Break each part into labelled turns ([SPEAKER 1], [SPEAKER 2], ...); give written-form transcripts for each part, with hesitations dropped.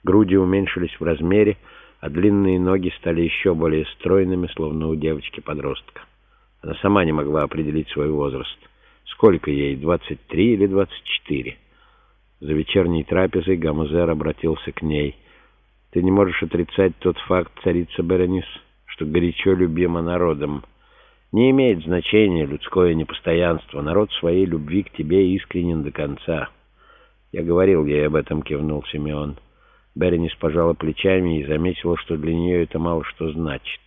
[SPEAKER 1] Груди уменьшились в размере, а длинные ноги стали еще более стройными, словно у девочки-подростка. Она сама не могла определить свой возраст. Сколько ей, 23 или 24? За вечерней трапезой Гамузер обратился к ней. «Ты не можешь отрицать тот факт, царица Беренис, что горячо любима народом. Не имеет значения людское непостоянство. Народ своей любви к тебе искренен до конца». «Я говорил ей об этом», — кивнул Симеон. Беренис пожала плечами и заметила, что для нее это мало что значит.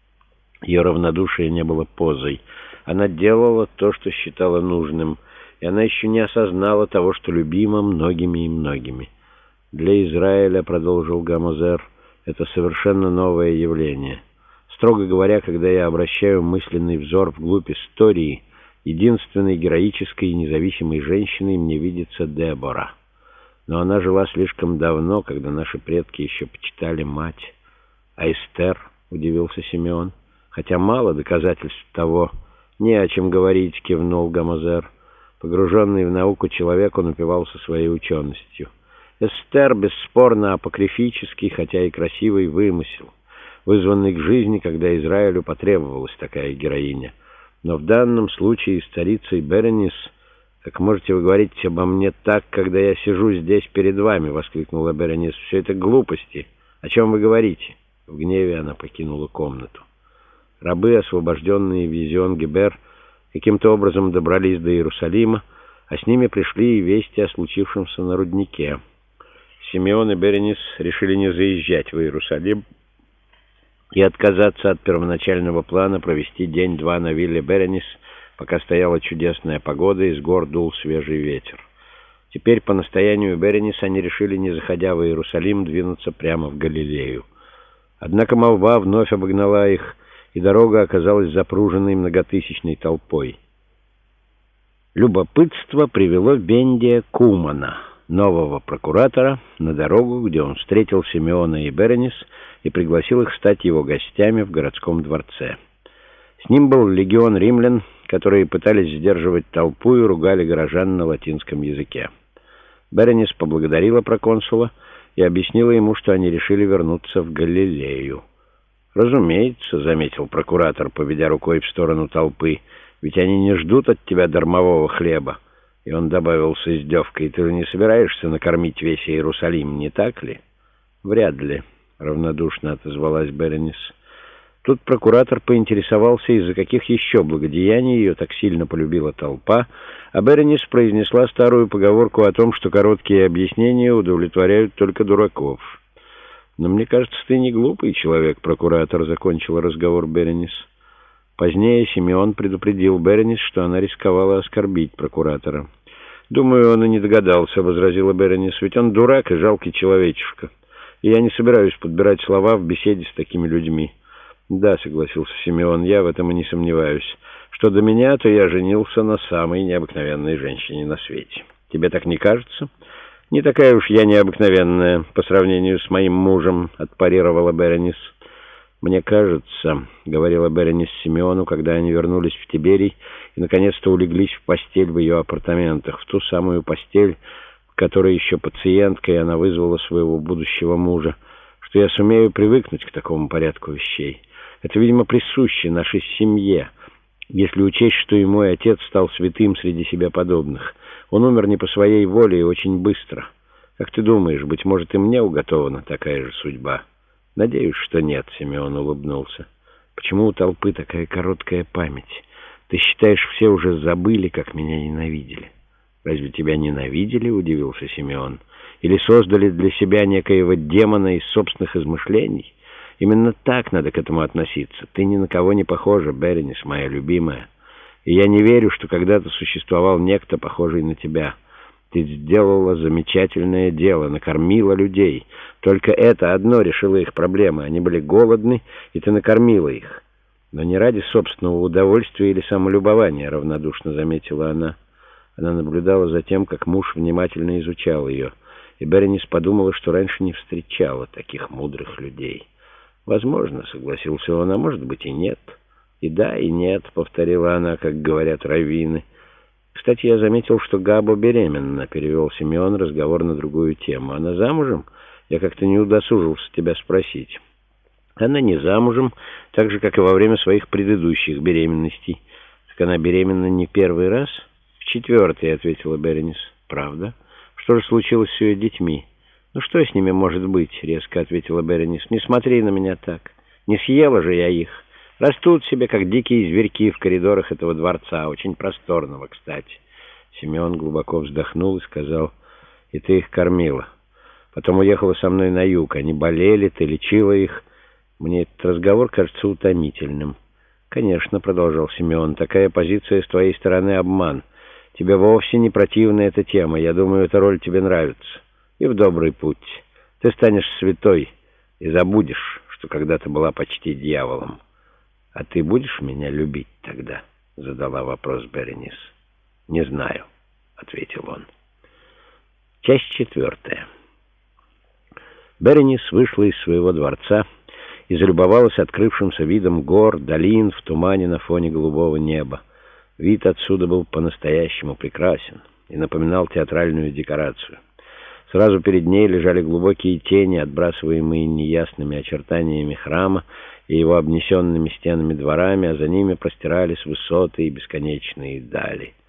[SPEAKER 1] Ее равнодушие не было позой. Она делала то, что считала нужным, и она еще не осознала того, что любима многими и многими. «Для Израиля, — продолжил Гамузер, — это совершенно новое явление. Строго говоря, когда я обращаю мысленный взор вглубь истории, единственной героической и независимой женщиной мне видится Дебора. Но она жила слишком давно, когда наши предки еще почитали мать». «А Эстер?» — удивился Симеон. «Хотя мало доказательств того». «Не о чем говорить», — кивнул Гамузер. Погруженный в науку человек, он упивался своей ученостью. Эстер бесспорно апокрифический, хотя и красивый вымысел, вызванный к жизни, когда Израилю потребовалась такая героиня. Но в данном случае с царицей Беренис... «Как можете вы говорить обо мне так, когда я сижу здесь перед вами?» — воскликнула Беренис. «Все это глупости. О чем вы говорите?» В гневе она покинула комнату. Рабы, освобожденные в Эзион-Гебер, каким-то образом добрались до Иерусалима, а с ними пришли и вести о случившемся на руднике. Симеон и Беренис решили не заезжать в Иерусалим и отказаться от первоначального плана провести день-два на вилле Беренис, пока стояла чудесная погода и с гор дул свежий ветер. Теперь, по настоянию Беренис, они решили, не заходя в Иерусалим, двинуться прямо в Галилею. Однако молва вновь обогнала их, и дорога оказалась запруженной многотысячной толпой. Любопытство привело Бендия Кумана, нового прокуратора, на дорогу, где он встретил Симеона и Беренис и пригласил их стать его гостями в городском дворце. С ним был легион римлян, которые пытались сдерживать толпу и ругали горожан на латинском языке. Беренис поблагодарила проконсула и объяснила ему, что они решили вернуться в Галилею. «Разумеется», — заметил прокуратор, поведя рукой в сторону толпы, — «ведь они не ждут от тебя дармового хлеба». И он добавил с издевкой: «Ты же не собираешься накормить весь Иерусалим, не так ли?» «Вряд ли», — равнодушно отозвалась Беренис. Тут прокуратор поинтересовался, из-за каких еще благодеяний ее так сильно полюбила толпа, а Беренис произнесла старую поговорку о том, что короткие объяснения удовлетворяют только дураков. «Но мне кажется, ты не глупый человек, прокуратор», — закончил разговор Беренис. Позднее Симеон предупредил Беренис, что она рисковала оскорбить прокуратора. «Думаю, он и не догадался», — возразила Беренис, — «ведь он дурак и жалкий человечишка. И я не собираюсь подбирать слова в беседе с такими людьми». «Да», — согласился Симеон, — «я в этом и не сомневаюсь. Что до меня, то я женился на самой необыкновенной женщине на свете. Тебе так не кажется?» «Не такая уж я необыкновенная по сравнению с моим мужем», — отпарировала Беренис. «Мне кажется», — говорила Беренис Симеону, когда они вернулись в Тиберий и наконец-то улеглись в постель в ее апартаментах, в ту самую постель, в которой еще пациенткой она вызвала своего будущего мужа, что я сумею привыкнуть к такому порядку вещей. Это, видимо, присуще нашей семье, если учесть, что и мой отец стал святым среди себе подобных. Он умер не по своей воле и очень быстро. Как ты думаешь, быть может, и мне уготована такая же судьба?» «Надеюсь, что нет», — Симеон улыбнулся. «Почему у толпы такая короткая память? Ты считаешь, все уже забыли, как меня ненавидели?» «Разве тебя ненавидели?» — удивился Симеон. «Или создали для себя некоего демона из собственных измышлений? Именно так надо к этому относиться. Ты ни на кого не похожа, Беренис, моя любимая. И я не верю, что когда-то существовал некто, похожий на тебя. Ты сделала замечательное дело, накормила людей. Только это одно решило их проблемы. Они были голодны, и ты накормила их. Но не ради собственного удовольствия или самолюбования», — равнодушно заметила она. Она наблюдала за тем, как муж внимательно изучал ее, и Беренис подумала, что раньше не встречала таких мудрых людей. «Возможно», — согласился он, — «а может быть и нет». «И да, и нет», — повторила она, как говорят раввины. «Кстати, я заметил, что Габо беременна», — перевел Симеон разговор на другую тему. «Она замужем? Я как-то не удосужился тебя спросить. Она не замужем, так же, как и во время своих предыдущих беременностей. Так она беременна не первый раз? В четвертый, ответила Беренис. Правда? Что же случилось с ее детьми? Ну что с ними может быть? Резко ответила Беренис. Не смотри на меня так. Не съела же я их. Растут себе, как дикие зверьки в коридорах этого дворца, очень просторного, кстати. Симеон глубоко вздохнул и сказал: и ты их кормила. Потом уехала со мной на юг. Они болели, ты лечила их. Мне этот разговор кажется утомительным. Конечно, продолжал Симеон, такая позиция с твоей стороны обман. Тебе вовсе не противна эта тема. Я думаю, эта роль тебе нравится. И в добрый путь. Ты станешь святой и забудешь, что когда-то была почти дьяволом. А ты будешь меня любить тогда? Задала вопрос Беренис. Не знаю, ответил он. Часть 4. Беренис вышла из своего дворца и залюбовалась открывшимся видом гор, долин в тумане на фоне голубого неба. Вид отсюда был по-настоящему прекрасен и напоминал театральную декорацию. Сразу перед ней лежали глубокие тени, отбрасываемые неясными очертаниями храма и его обнесенными стенами дворами, а за ними простирались высоты и бесконечные дали.